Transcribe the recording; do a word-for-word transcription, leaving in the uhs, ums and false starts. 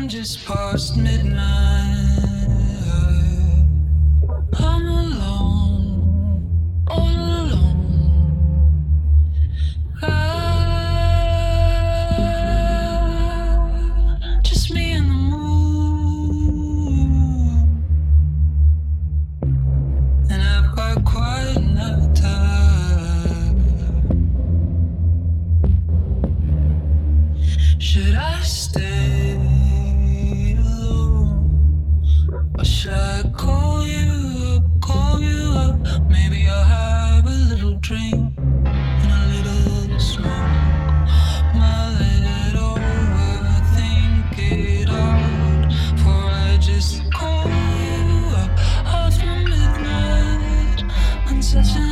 Just past midnight, I'm alone, all alone. I, just me and the moon, and I've got quite enough time. Should I stay alone? Or should I call you up, call you up? Maybe I'll have a little drink and a little smoke. Might let it overthink it out. For I just call you up after midnight on such a